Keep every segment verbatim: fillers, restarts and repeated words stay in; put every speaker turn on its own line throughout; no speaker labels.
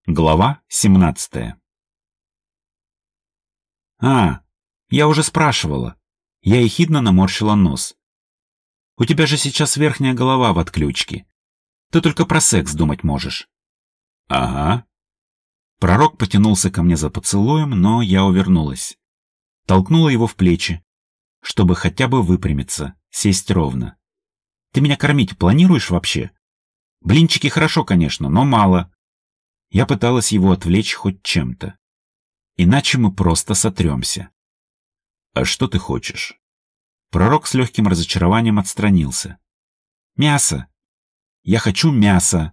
Глава семнадцатая. «А, я уже спрашивала». Я ехидно наморщила нос. «У тебя же сейчас верхняя голова в отключке. Ты только про секс думать можешь». «Ага». Пророк потянулся ко мне за поцелуем, но я увернулась. Толкнула его в плечи, чтобы хотя бы выпрямиться, сесть ровно. «Ты меня кормить планируешь вообще? Блинчики хорошо, конечно, но мало». Я пыталась его отвлечь хоть чем-то. Иначе мы просто сотремся. «А что ты хочешь?» Пророк с легким разочарованием отстранился. «Мясо. Я хочу мясо».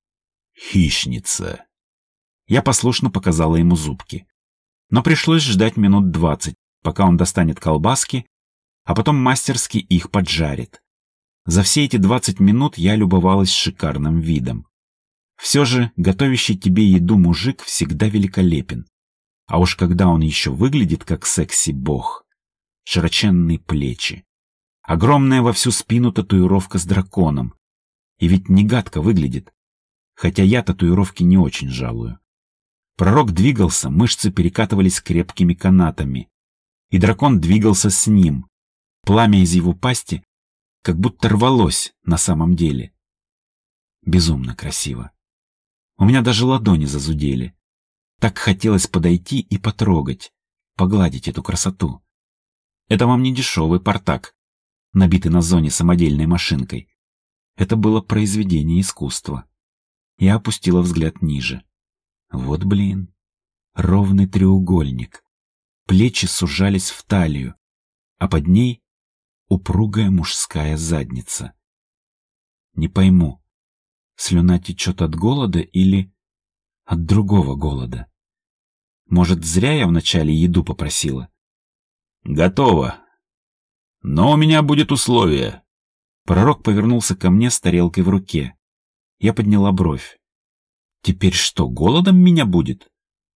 «Хищница». Я послушно показала ему зубки. Но пришлось ждать минут двадцать, пока он достанет колбаски, а потом мастерски их поджарит. За все эти двадцать минут я любовалась шикарным видом. Все же готовящий тебе еду мужик всегда великолепен. А уж когда он еще выглядит как секси-бог. Широченные плечи. Огромная во всю спину татуировка с драконом. И ведь не гадко выглядит. Хотя я татуировки не очень жалую. Пророк двигался, мышцы перекатывались крепкими канатами. И дракон двигался с ним. Пламя из его пасти как будто рвалось на самом деле. Безумно красиво. У меня даже ладони зазудели. Так хотелось подойти и потрогать, погладить эту красоту. Это вам не дешевый портак, набитый на зоне самодельной машинкой. Это было произведение искусства. Я опустила взгляд ниже. Вот блин. Ровный треугольник. Плечи сужались в талию, а под ней упругая мужская задница. Не пойму. Слюна течет от голода или от другого голода? Может, зря я вначале еду попросила? «Готово. Но у меня будет условие». Пророк повернулся ко мне с тарелкой в руке. Я подняла бровь. «Теперь что, голодом меня будет?»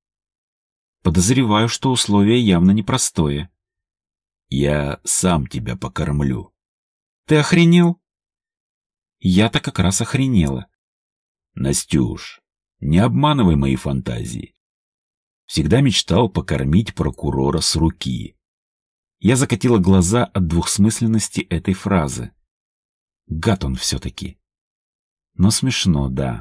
Подозреваю, что условие явно непростое. «Я сам тебя покормлю». «Ты охренел?» Я-то как раз охренела. «Настюш, не обманывай мои фантазии. Всегда мечтал покормить прокурора с руки». Я закатила глаза от двухсмысленности этой фразы. Гад он все-таки. Но смешно, да.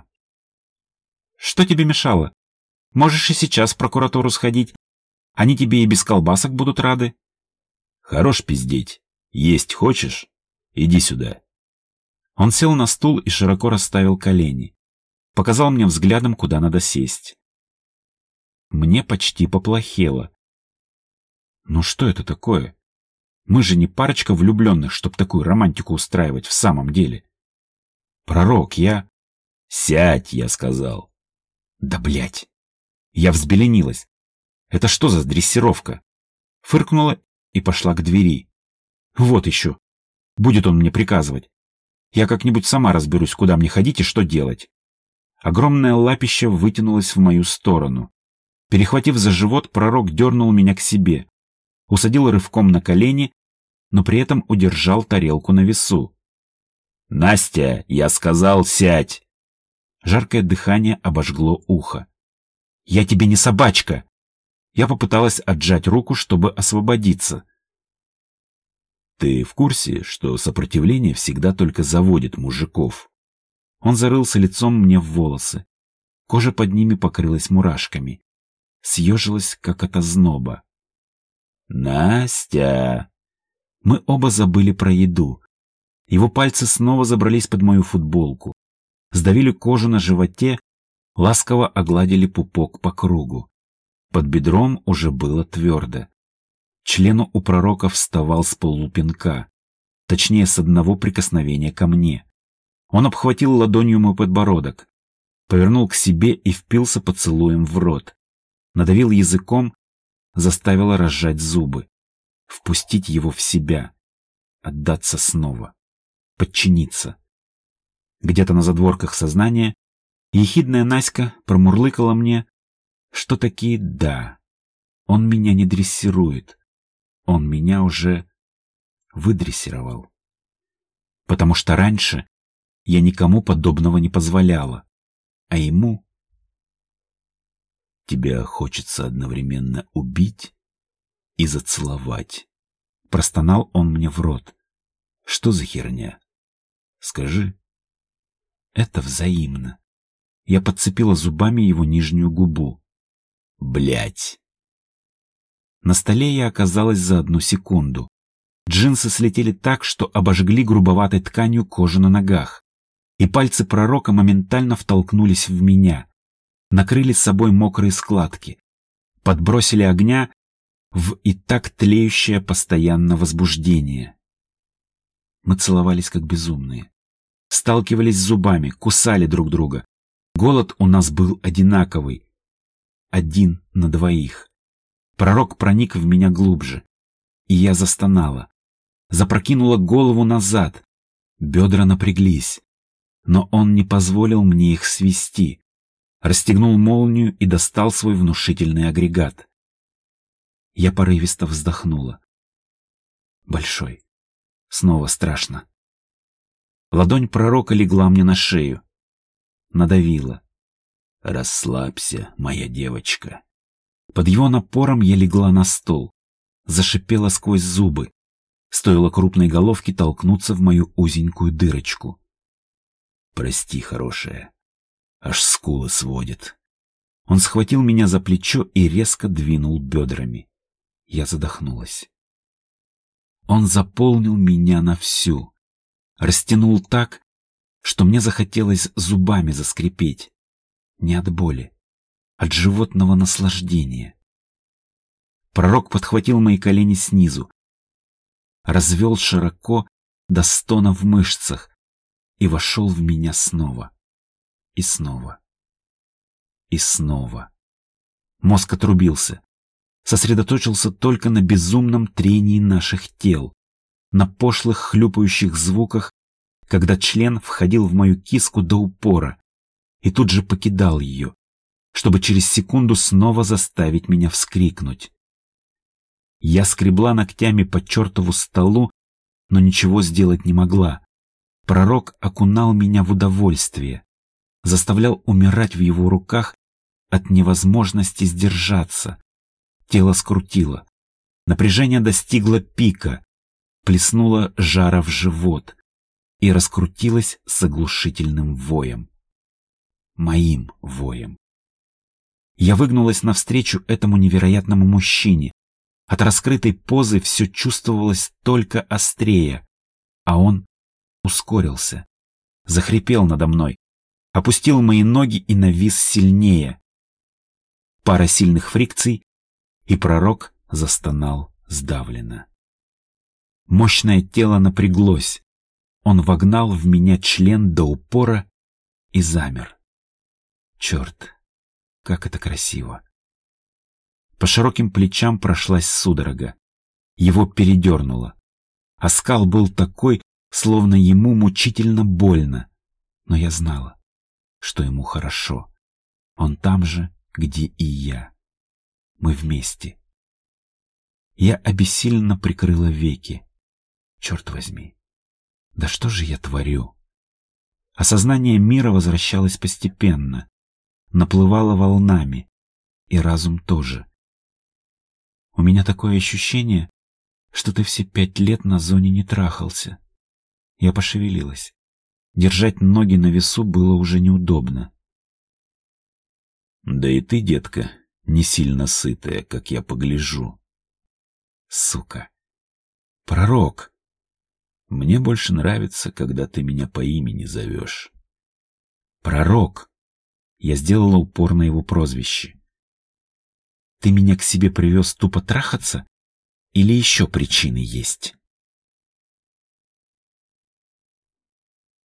«Что тебе мешало? Можешь и сейчас в прокуратуру сходить. Они тебе и без колбасок будут рады». «Хорош пиздеть. Есть хочешь? Иди сюда».
Он сел на стул и широко расставил колени. Показал мне взглядом, куда надо сесть. Мне почти поплохело. Ну что это такое? Мы же не парочка влюбленных, чтоб такую романтику устраивать в самом деле. Пророк, я...
«Сядь», я сказал.
Да блять. Я взбеленилась. Это что за дрессировка? Фыркнула и пошла к двери. Вот еще. Будет он мне приказывать. Я как-нибудь сама разберусь, куда мне ходить и что делать. Огромное лапище вытянулось в мою сторону. Перехватив за живот, пророк дернул меня к себе. Усадил рывком на колени, но при этом удержал тарелку на весу.
«Настя, я сказал, сядь!»
Жаркое дыхание обожгло ухо. «Я тебе не собачка!» Я попыталась отжать руку, чтобы освободиться.
«Ты в курсе, что сопротивление всегда только заводит мужиков?»
Он зарылся лицом мне в волосы. Кожа под ними покрылась мурашками. Съежилась, как от озноба.
«Настя!»
Мы оба забыли про еду. Его пальцы снова забрались под мою футболку. Сдавили кожу на животе, ласково огладили пупок по кругу. Под бедром уже было твердо. Член у пророка вставал с полупинка. Точнее, с одного прикосновения ко мне. Он обхватил ладонью мой подбородок. Повернул к себе и впился поцелуем в рот. Надавил языком, заставила разжать зубы. Впустить его в себя. Отдаться снова. Подчиниться. Где-то на задворках сознания ехидная Наська промурлыкала мне, что такие «да». Он меня не дрессирует. Он меня уже выдрессировал. Потому что раньше я никому подобного не позволяла. А ему... Тебя хочется одновременно убить и зацеловать. Простонал он мне в рот. Что за херня? Скажи. Это взаимно. Я подцепила зубами его нижнюю губу. Блять. На столе я оказалась за одну секунду. Джинсы слетели так, что обожгли грубоватой тканью кожу на ногах. И пальцы пророка моментально втолкнулись в меня. Накрыли с собой мокрые складки. Подбросили огня в и так тлеющее постоянно возбуждение. Мы целовались как безумные. Сталкивались зубами, кусали друг друга. Голод у нас был одинаковый. Один на двоих. Пророк проник в меня глубже. И я застонала. Запрокинула голову назад. Бедра напряглись. Но он не позволил мне их свести. Расстегнул молнию и достал свой внушительный агрегат. Я порывисто вздохнула. Большой. Снова страшно. Ладонь пророка легла мне на шею. Надавила. «Расслабься, моя девочка». Под его напором я легла на стол. Зашипела сквозь зубы. Стоило крупной головке толкнуться в мою узенькую дырочку. «Прости, хорошая. Аж скулы сводит». Он схватил меня за плечо и резко двинул бедрами. Я задохнулась. Он заполнил меня на всю. Растянул так, что мне захотелось зубами заскрипеть. Не от боли, от животного наслаждения. Пророк подхватил мои колени снизу, развел широко до стона в мышцах и вошел в меня снова. И снова. И снова. Мозг отрубился. Сосредоточился только на безумном трении наших тел, на пошлых хлюпающих звуках, когда член входил в мою киску до упора и тут же покидал ее, чтобы через секунду снова заставить меня вскрикнуть. Я скребла ногтями по чертову столу, но ничего сделать не могла. Пророк окунал меня в удовольствие, заставлял умирать в его руках от невозможности сдержаться. Тело скрутило. Напряжение достигло пика, плеснуло жара в живот и раскрутилось с оглушительным воем. Моим воем. Я выгнулась навстречу этому невероятному мужчине. От раскрытой позы все чувствовалось только острее, а он ускорился, захрипел надо мной, опустил мои ноги и навис сильнее. Пара сильных фрикций, и пророк застонал сдавленно. Мощное тело напряглось. Он вогнал в меня член до упора и замер. Черт, как это красиво. По широким плечам прошлась судорога. Его передернуло. Оскал был такой, словно ему мучительно больно. Но я знала, что ему хорошо. Он там же, где и я. Мы вместе. Я обессиленно прикрыла веки. Черт возьми, да что же я творю? Осознание мира возвращалось постепенно, наплывало волнами, и разум тоже. У меня такое ощущение, что ты все пять лет на зоне не трахался. Я пошевелилась. Держать ноги на весу было уже неудобно. Да и ты, детка, не сильно сытая, как я погляжу. Сука. Пророк. Мне больше нравится, когда ты меня по имени зовешь. Пророк. Я сделала упор на его прозвище. Ты меня к себе привез тупо трахаться? Или еще причины есть?